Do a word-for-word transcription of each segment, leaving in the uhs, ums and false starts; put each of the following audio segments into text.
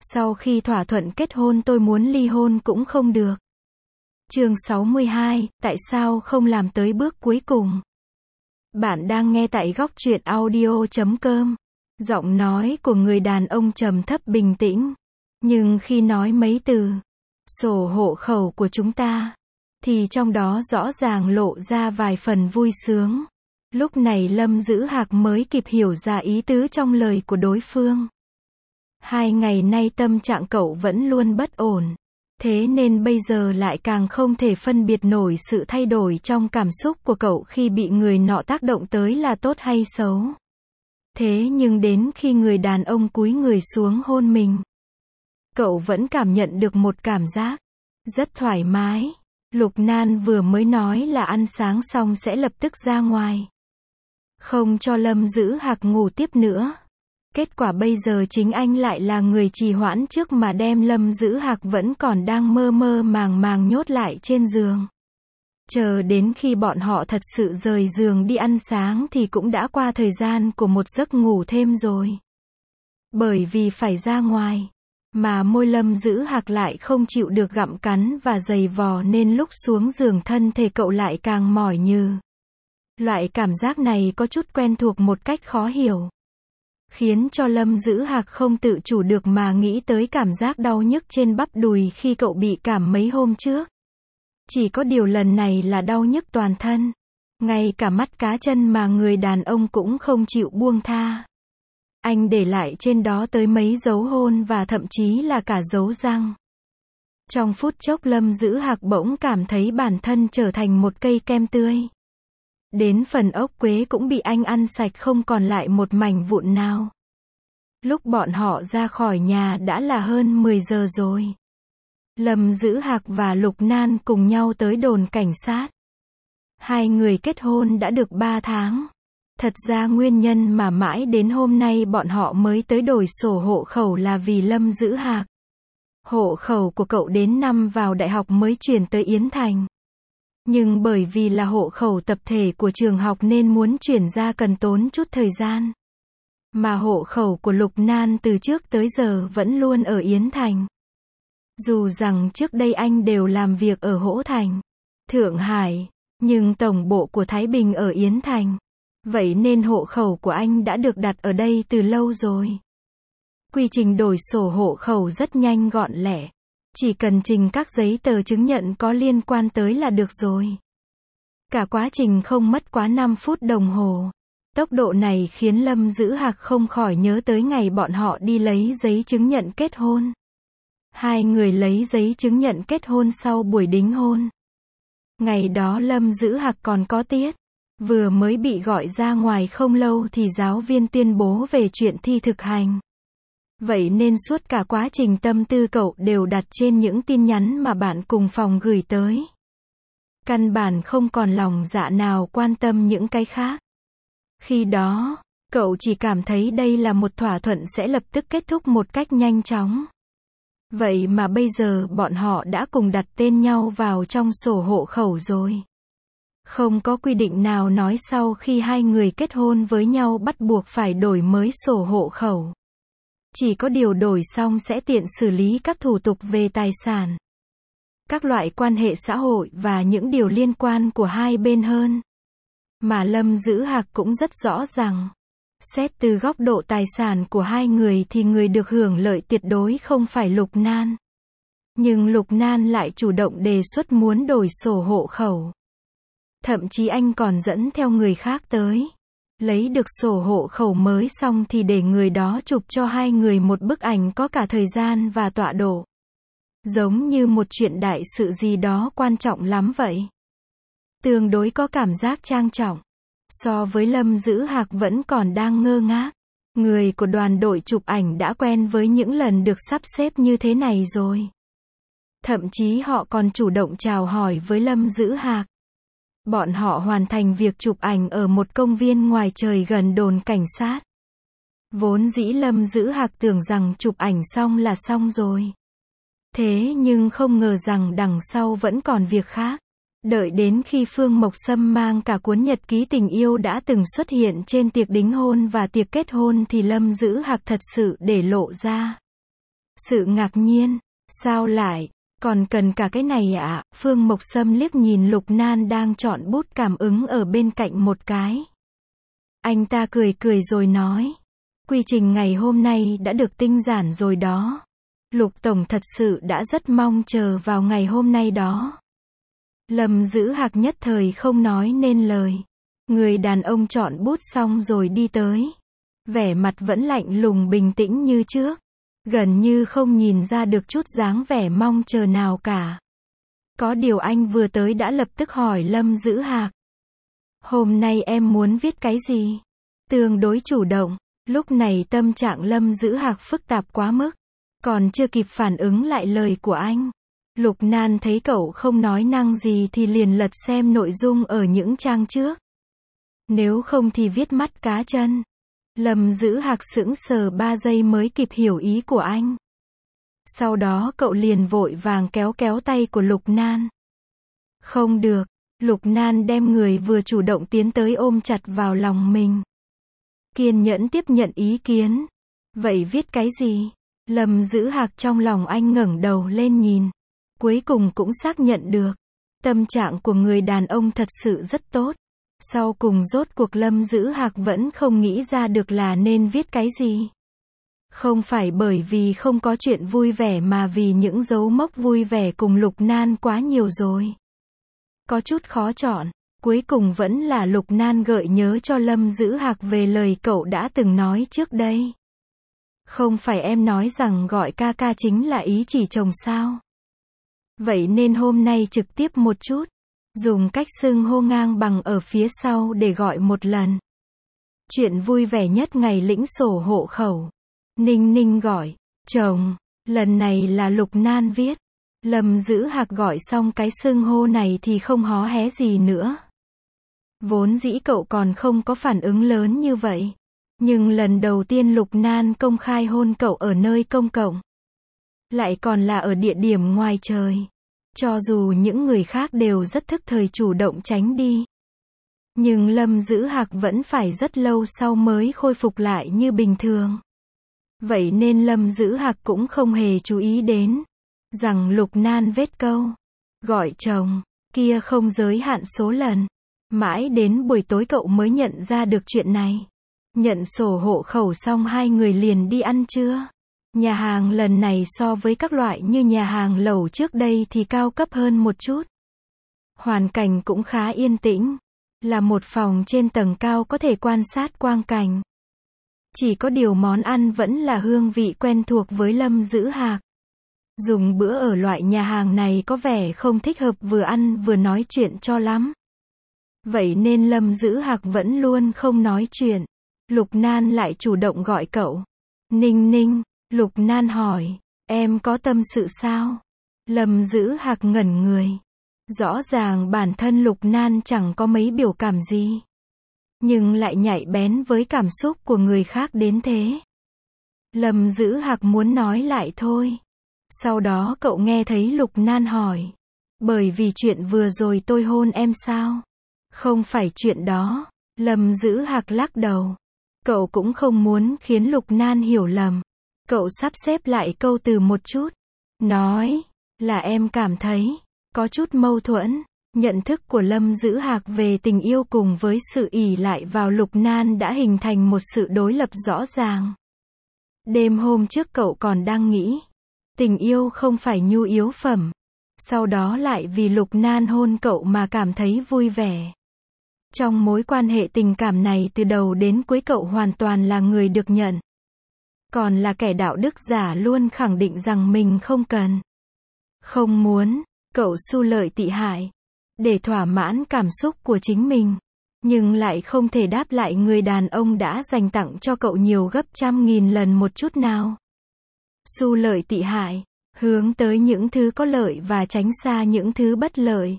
Sau khi thỏa thuận kết hôn tôi muốn ly hôn cũng không được. Chương sáu mươi hai, tại sao không làm tới bước cuối cùng? Bạn đang nghe tại góc truyện audio chấm com. Giọng nói của người đàn ông trầm thấp bình tĩnh. Nhưng khi nói mấy từ, sổ hộ khẩu của chúng ta, thì trong đó rõ ràng lộ ra vài phần vui sướng. Lúc này Lâm Dữ Hạc mới kịp hiểu ra ý tứ trong lời của đối phương. Hai ngày nay tâm trạng cậu vẫn luôn bất ổn. Thế nên bây giờ lại càng không thể phân biệt nổi sự thay đổi trong cảm xúc của cậu khi bị người nọ tác động tới là tốt hay xấu. Thế nhưng đến khi người đàn ông cúi người xuống hôn mình, cậu vẫn cảm nhận được một cảm giác rất thoải mái. Lục Nan vừa mới nói là ăn sáng xong sẽ lập tức ra ngoài, không cho Lâm Dữ Hạc ngủ tiếp nữa. Kết quả bây giờ chính anh lại là người trì hoãn trước mà đem Lâm Dữ Hạc vẫn còn đang mơ mơ màng màng nhốt lại trên giường. Chờ đến khi bọn họ thật sự rời giường đi ăn sáng thì cũng đã qua thời gian của một giấc ngủ thêm rồi. Bởi vì phải ra ngoài, mà môi Lâm Dữ Hạc lại không chịu được gặm cắn và giày vò nên lúc xuống giường thân thể cậu lại càng mỏi nhừ. Loại cảm giác này có chút quen thuộc một cách khó hiểu, khiến cho Lâm Dữ Hạc không tự chủ được mà nghĩ tới cảm giác đau nhức trên bắp đùi khi cậu bị cảm mấy hôm trước. Chỉ có điều lần này là đau nhức toàn thân. Ngay cả mắt cá chân mà người đàn ông cũng không chịu buông tha. Anh để lại trên đó tới mấy dấu hôn và thậm chí là cả dấu răng. Trong phút chốc Lâm Dữ Hạc bỗng cảm thấy bản thân trở thành một cây kem tươi. Đến phần ốc quế cũng bị anh ăn sạch không còn lại một mảnh vụn nào. Lúc bọn họ ra khỏi nhà đã là hơn mười giờ rồi. Lâm Dữ Hạc và Lục Nan cùng nhau tới đồn cảnh sát. Hai người kết hôn đã được ba tháng. Thật ra nguyên nhân mà mãi đến hôm nay bọn họ mới tới đổi sổ hộ khẩu là vì Lâm Dữ Hạc. Hộ khẩu của cậu đến năm vào đại học mới chuyển tới Yến Thành. Nhưng bởi vì là hộ khẩu tập thể của trường học nên muốn chuyển ra cần tốn chút thời gian. Mà hộ khẩu của Lục Nan từ trước tới giờ vẫn luôn ở Yến Thành. Dù rằng trước đây anh đều làm việc ở Hỗ Thành, Thượng Hải, nhưng tổng bộ của Thái Bình ở Yến Thành. Vậy nên hộ khẩu của anh đã được đặt ở đây từ lâu rồi. Quy trình đổi sổ hộ khẩu rất nhanh gọn lẹ. Chỉ cần trình các giấy tờ chứng nhận có liên quan tới là được rồi. Cả quá trình không mất quá năm phút đồng hồ. Tốc độ này khiến Lâm Dữ Hạc không khỏi nhớ tới ngày bọn họ đi lấy giấy chứng nhận kết hôn. Hai người lấy giấy chứng nhận kết hôn sau buổi đính hôn. Ngày đó Lâm Dữ Hạc còn có tiết. Vừa mới bị gọi ra ngoài không lâu thì giáo viên tuyên bố về chuyện thi thực hành. Vậy nên suốt cả quá trình tâm tư cậu đều đặt trên những tin nhắn mà bạn cùng phòng gửi tới. Căn bản không còn lòng dạ nào quan tâm những cái khác. Khi đó, cậu chỉ cảm thấy đây là một thỏa thuận sẽ lập tức kết thúc một cách nhanh chóng. Vậy mà bây giờ bọn họ đã cùng đặt tên nhau vào trong sổ hộ khẩu rồi. Không có quy định nào nói sau khi hai người kết hôn với nhau bắt buộc phải đổi mới sổ hộ khẩu. Chỉ có điều đổi xong sẽ tiện xử lý các thủ tục về tài sản, các loại quan hệ xã hội và những điều liên quan của hai bên hơn. Mà Lâm Dữ Hạc cũng rất rõ rằng, xét từ góc độ tài sản của hai người thì người được hưởng lợi tuyệt đối không phải Lục Nan. Nhưng Lục Nan lại chủ động đề xuất muốn đổi sổ hộ khẩu. Thậm chí anh còn dẫn theo người khác tới. Lấy được sổ hộ khẩu mới xong thì để người đó chụp cho hai người một bức ảnh có cả thời gian và tọa độ. Giống như một chuyện đại sự gì đó quan trọng lắm vậy. Tương đối có cảm giác trang trọng. So với Lâm Dữ Hạc vẫn còn đang ngơ ngác. Người của đoàn đội chụp ảnh đã quen với những lần được sắp xếp như thế này rồi. Thậm chí họ còn chủ động chào hỏi với Lâm Dữ Hạc. Bọn họ hoàn thành việc chụp ảnh ở một công viên ngoài trời gần đồn cảnh sát. Vốn dĩ Lâm Dữ Hạc tưởng rằng chụp ảnh xong là xong rồi. Thế nhưng không ngờ rằng đằng sau vẫn còn việc khác. Đợi đến khi Phương Mộc Sâm mang cả cuốn nhật ký tình yêu đã từng xuất hiện trên tiệc đính hôn và tiệc kết hôn thì Lâm Dữ Hạc thật sự để lộ ra. sự ngạc nhiên. Sao lại, còn cần cả cái này ạ? À? Phương Mộc Sâm liếc nhìn Lục Nan đang chọn bút cảm ứng ở bên cạnh một cái. Anh ta cười cười rồi nói. Quy trình ngày hôm nay đã được tinh giản rồi đó. Lục Tổng thật sự đã rất mong chờ vào ngày hôm nay đó. Lâm Dữ Hạc nhất thời không nói nên lời. Người đàn ông chọn bút xong rồi đi tới. Vẻ mặt vẫn lạnh lùng bình tĩnh như trước. Gần như không nhìn ra được chút dáng vẻ mong chờ nào cả. Có điều anh vừa tới đã lập tức hỏi Lâm Dữ Hạc. Hôm nay em muốn viết cái gì? Tương đối chủ động. Lúc này tâm trạng Lâm Dữ Hạc phức tạp quá mức. Còn chưa kịp phản ứng lại lời của anh. Lục Nan thấy cậu không nói năng gì thì liền lật xem nội dung ở những trang trước. Nếu không thì viết mắt cá chân. Lâm Dữ Hạc sững sờ ba giây mới kịp hiểu ý của anh. Sau đó cậu liền vội vàng kéo kéo tay của Lục Nan. Không được. Lục Nan đem người vừa chủ động tiến tới ôm chặt vào lòng mình. Kiên nhẫn tiếp nhận ý kiến. Vậy viết cái gì? Lâm Dữ Hạc trong lòng anh ngẩng đầu lên nhìn. Cuối cùng cũng xác nhận được. Tâm trạng của người đàn ông thật sự rất tốt. Sau cùng rốt cuộc Lâm Dữ Hạc vẫn không nghĩ ra được là nên viết cái gì. Không phải bởi vì không có chuyện vui vẻ mà vì những dấu mốc vui vẻ cùng Lục Nan quá nhiều rồi. Có chút khó chọn. Cuối cùng vẫn là Lục Nan gợi nhớ cho Lâm Dữ Hạc về lời cậu đã từng nói trước đây. Không phải em nói rằng gọi ca ca chính là ý chỉ chồng sao? Vậy nên hôm nay trực tiếp một chút. Dùng cách xưng hô ngang bằng ở phía sau để gọi một lần. Chuyện vui vẻ nhất ngày lĩnh sổ hộ khẩu. Ninh Ninh gọi, chồng, lần này là Lục Nan viết. Lâm Dữ Hạc gọi xong cái xưng hô này thì không hó hé gì nữa. Vốn dĩ cậu còn không có phản ứng lớn như vậy. Nhưng lần đầu tiên Lục Nan công khai hôn cậu ở nơi công cộng. Lại còn là ở địa điểm ngoài trời. Cho dù những người khác đều rất thức thời chủ động tránh đi. Nhưng Lâm Dữ Hạc vẫn phải rất lâu sau mới khôi phục lại như bình thường. Vậy nên Lâm Dữ Hạc cũng không hề chú ý đến. Rằng Lục Nan vết câu. Gọi chồng. Kia không giới hạn số lần. Mãi đến buổi tối cậu mới nhận ra được chuyện này. Nhận sổ hộ khẩu xong hai người liền đi ăn trưa. Nhà hàng lần này so với các loại như nhà hàng lẩu trước đây thì cao cấp hơn một chút. Hoàn cảnh cũng khá yên tĩnh. Là một phòng trên tầng cao có thể quan sát quang cảnh. Chỉ có điều món ăn vẫn là hương vị quen thuộc với Lâm Dữ Hạc. Dùng bữa ở loại nhà hàng này có vẻ không thích hợp vừa ăn vừa nói chuyện cho lắm. Vậy nên Lâm Dữ Hạc vẫn luôn không nói chuyện. Lục Nan lại chủ động gọi cậu. Ninh Ninh, Lục Nan hỏi, em có tâm sự sao? Lâm Dữ Hạc ngẩn người. Rõ ràng bản thân Lục Nan chẳng có mấy biểu cảm gì. Nhưng lại nhạy bén với cảm xúc của người khác đến thế. Lâm Dữ Hạc muốn nói lại thôi. Sau đó cậu nghe thấy Lục Nan hỏi. Bởi vì chuyện vừa rồi tôi hôn em sao? Không phải chuyện đó. Lâm Dữ Hạc lắc đầu. Cậu cũng không muốn khiến Lục Nan hiểu lầm. Cậu sắp xếp lại câu từ một chút. Nói, là em cảm thấy, có chút mâu thuẫn. Nhận thức của Lâm Dữ Hạc về tình yêu cùng với sự ỷ lại vào Lục Nan đã hình thành một sự đối lập rõ ràng. Đêm hôm trước cậu còn đang nghĩ, tình yêu không phải nhu yếu phẩm. Sau đó lại vì Lục Nan hôn cậu mà cảm thấy vui vẻ. Trong mối quan hệ tình cảm này từ đầu đến cuối cậu hoàn toàn là người được nhận. Còn là kẻ đạo đức giả luôn khẳng định rằng mình không cần. Không muốn, cậu su lợi tị hại. Để thỏa mãn cảm xúc của chính mình. Nhưng lại không thể đáp lại người đàn ông đã dành tặng cho cậu nhiều gấp trăm nghìn lần một chút nào. Su lợi tị hại. Hướng tới những thứ có lợi và tránh xa những thứ bất lợi.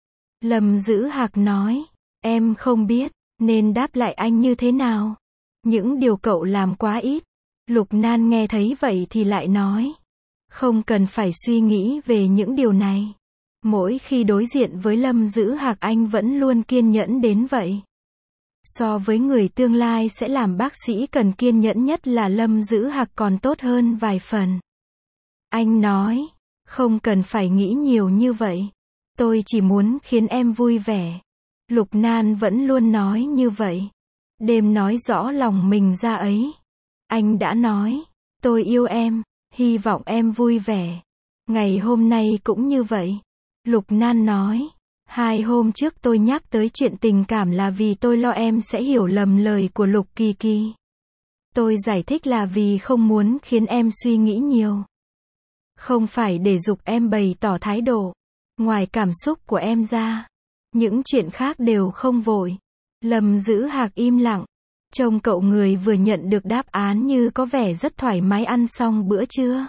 Lâm Dữ Hạc nói. Em không biết, nên đáp lại anh như thế nào. Những điều cậu làm quá ít. Lục Nan nghe thấy vậy thì lại nói. Không cần phải suy nghĩ về những điều này. Mỗi khi đối diện với Lâm Dữ Hạc anh vẫn luôn kiên nhẫn đến vậy. So với người tương lai sẽ làm bác sĩ cần kiên nhẫn nhất là Lâm Dữ Hạc còn tốt hơn vài phần. Anh nói, không cần phải nghĩ nhiều như vậy. Tôi chỉ muốn khiến em vui vẻ. Lục Nan vẫn luôn nói như vậy. Đêm nói rõ lòng mình ra ấy. Anh đã nói, tôi yêu em, hy vọng em vui vẻ. Ngày hôm nay cũng như vậy. Lục Nan nói, hai hôm trước tôi nhắc tới chuyện tình cảm là vì tôi lo em sẽ hiểu lầm lời của Lục Kỳ Kỳ. Tôi giải thích là vì không muốn khiến em suy nghĩ nhiều. Không phải để giục em bày tỏ thái độ. Ngoài cảm xúc của em ra, những chuyện khác đều không vội. Lâm Dữ Hạc im lặng. Trông cậu người vừa nhận được đáp án như có vẻ rất thoải mái ăn xong bữa trưa.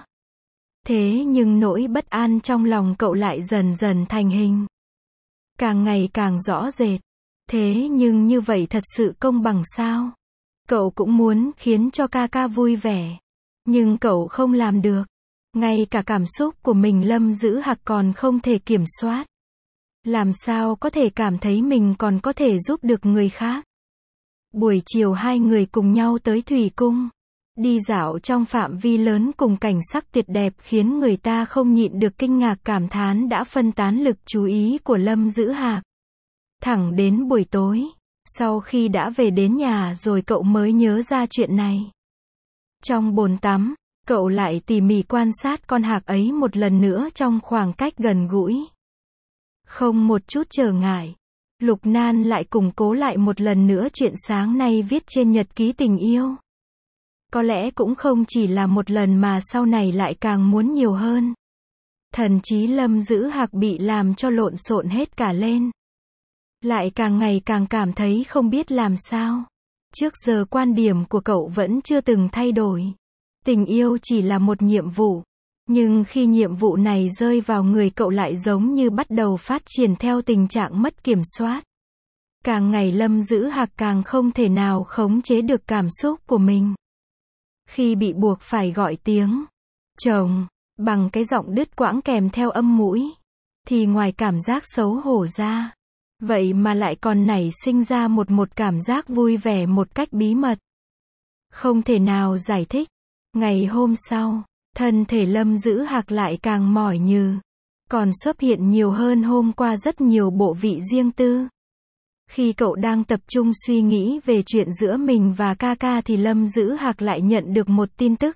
Thế nhưng nỗi bất an trong lòng cậu lại dần dần thành hình. Càng ngày càng rõ rệt. Thế nhưng như vậy thật sự công bằng sao? Cậu cũng muốn khiến cho ca ca vui vẻ. Nhưng cậu không làm được. Ngay cả cảm xúc của mình Lâm Dữ Hạc còn không thể kiểm soát. Làm sao có thể cảm thấy mình còn có thể giúp được người khác? Buổi chiều hai người cùng nhau tới Thủy Cung. Đi dạo trong phạm vi lớn cùng cảnh sắc tuyệt đẹp khiến người ta không nhịn được kinh ngạc cảm thán đã phân tán lực chú ý của Lâm Dữ Hạc. Thẳng đến buổi tối, sau khi đã về đến nhà rồi cậu mới nhớ ra chuyện này. Trong bồn tắm, cậu lại tỉ mỉ quan sát con hạc ấy một lần nữa trong khoảng cách gần gũi. Không một chút trở ngại. Lục Nan lại củng cố lại một lần nữa chuyện sáng nay viết trên nhật ký tình yêu. Có lẽ cũng không chỉ là một lần mà sau này lại càng muốn nhiều hơn. Thần trí Lâm Dữ Hạc bị làm cho lộn xộn hết cả lên. Lại càng ngày càng cảm thấy không biết làm sao. Trước giờ quan điểm của cậu vẫn chưa từng thay đổi. Tình yêu chỉ là một nhiệm vụ. Nhưng khi nhiệm vụ này rơi vào người cậu lại giống như bắt đầu phát triển theo tình trạng mất kiểm soát. Càng ngày Lâm Dữ Hạc càng không thể nào khống chế được cảm xúc của mình. Khi bị buộc phải gọi tiếng chồng bằng cái giọng đứt quãng kèm theo âm mũi, thì ngoài cảm giác xấu hổ ra, vậy mà lại còn nảy sinh ra một một cảm giác vui vẻ một cách bí mật. Không thể nào giải thích. Ngày hôm sau, thân thể Lâm Dữ Hạc lại càng mỏi nhừ. Còn xuất hiện nhiều hơn hôm qua rất nhiều bộ vị riêng tư. Khi cậu đang tập trung suy nghĩ về chuyện giữa mình và ca ca thì Lâm Dữ Hạc lại nhận được một tin tức.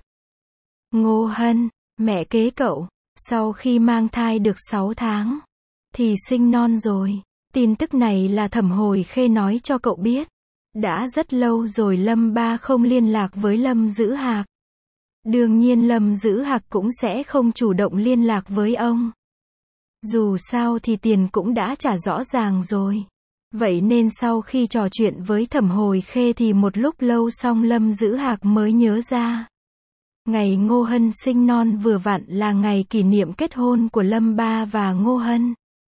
Ngô Hân, mẹ kế cậu, sau khi mang thai được sáu tháng, thì sinh non rồi. Tin tức này là Thẩm Hồi Khê nói cho cậu biết. Đã rất lâu rồi Lâm ba không liên lạc với Lâm Dữ Hạc. Đương nhiên Lâm Dữ Hạc cũng sẽ không chủ động liên lạc với ông. Dù sao thì tiền cũng đã trả rõ ràng rồi. Vậy nên sau khi trò chuyện với Thẩm Hồi Khê thì một lúc lâu xong Lâm Dữ Hạc mới nhớ ra. Ngày Ngô Hân sinh non vừa vặn là ngày kỷ niệm kết hôn của Lâm ba và Ngô Hân.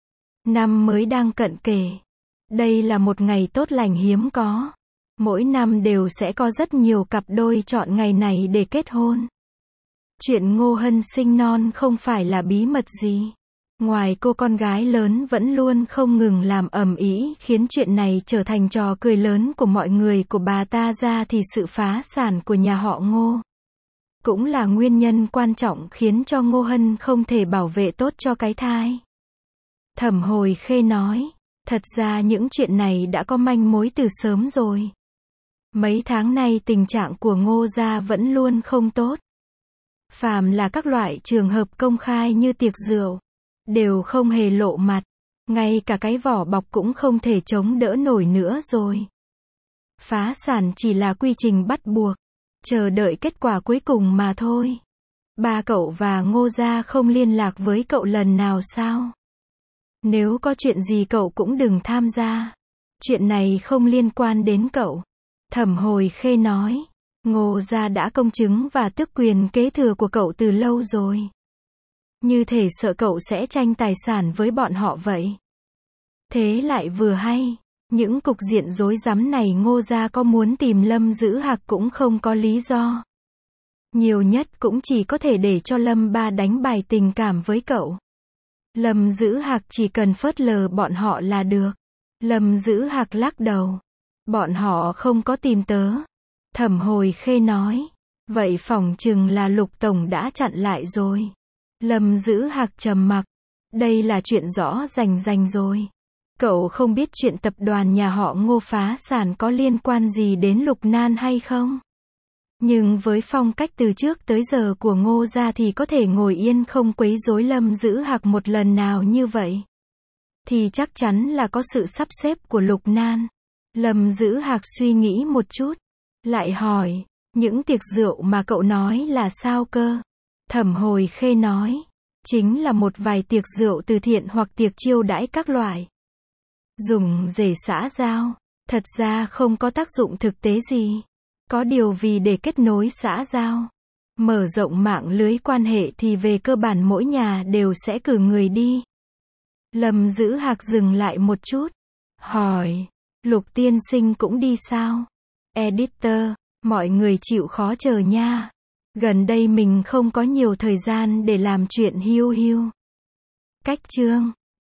Năm mới đang cận kề. Đây là một ngày tốt lành hiếm có. Mỗi năm đều sẽ có rất nhiều cặp đôi chọn ngày này để kết hôn. Chuyện Ngô Hân sinh non không phải là bí mật gì. Ngoài cô con gái lớn vẫn luôn không ngừng làm ầm ĩ khiến chuyện này trở thành trò cười lớn của mọi người của bà ta ra thì sự phá sản của nhà họ Ngô cũng là nguyên nhân quan trọng khiến cho Ngô Hân không thể bảo vệ tốt cho cái thai. Thẩm Hồi Khê nói, thật ra những chuyện này đã có manh mối từ sớm rồi. Mấy tháng nay tình trạng của Ngô gia vẫn luôn không tốt. Phàm là các loại trường hợp công khai như tiệc rượu, đều không hề lộ mặt. Ngay cả cái vỏ bọc cũng không thể chống đỡ nổi nữa rồi. Phá sản chỉ là quy trình bắt buộc. Chờ đợi kết quả cuối cùng mà thôi. Ba cậu và Ngô gia không liên lạc với cậu lần nào sao? Nếu có chuyện gì cậu cũng đừng tham gia. Chuyện này không liên quan đến cậu. Thẩm Hồi Khê nói. Ngô gia đã công chứng và tước quyền kế thừa của cậu từ lâu rồi. Như thể sợ cậu sẽ tranh tài sản với bọn họ vậy. Thế lại vừa hay. Những cục diện rối rắm này Ngô gia có muốn tìm Lâm Dữ Hạc cũng không có lý do. Nhiều nhất cũng chỉ có thể để cho Lâm ba đánh bài tình cảm với cậu. Lâm Dữ Hạc chỉ cần phớt lờ bọn họ là được. Lâm Dữ Hạc lắc đầu. Bọn họ không có tìm tớ. Thẩm Hồi Khê nói. Vậy phỏng chừng là Lục Tổng đã chặn lại rồi. Lâm Dữ Hạc trầm mặc. Đây là chuyện rõ rành rành rồi. Cậu không biết chuyện tập đoàn nhà họ Ngô phá sản có liên quan gì đến Lục Nan hay không? Nhưng với phong cách từ trước tới giờ của Ngô gia thì có thể ngồi yên không quấy rối Lâm Dữ Hạc một lần nào như vậy, thì chắc chắn là có sự sắp xếp của Lục Nan. Lâm Dữ Hạc suy nghĩ một chút, lại hỏi, những tiệc rượu mà cậu nói là sao cơ? Thẩm Hồi Khê nói, chính là một vài tiệc rượu từ thiện hoặc tiệc chiêu đãi các loại. Dùng để xã giao, thật ra không có tác dụng thực tế gì. Có điều vì để kết nối xã giao, mở rộng mạng lưới quan hệ thì về cơ bản mỗi nhà đều sẽ cử người đi. Lâm Dữ Hạc dừng lại một chút, hỏi, Lục tiên sinh cũng đi sao? Editor, mọi người chịu khó chờ nha. Gần đây mình không có nhiều thời gian để làm chuyện hiu hiu. Cách chương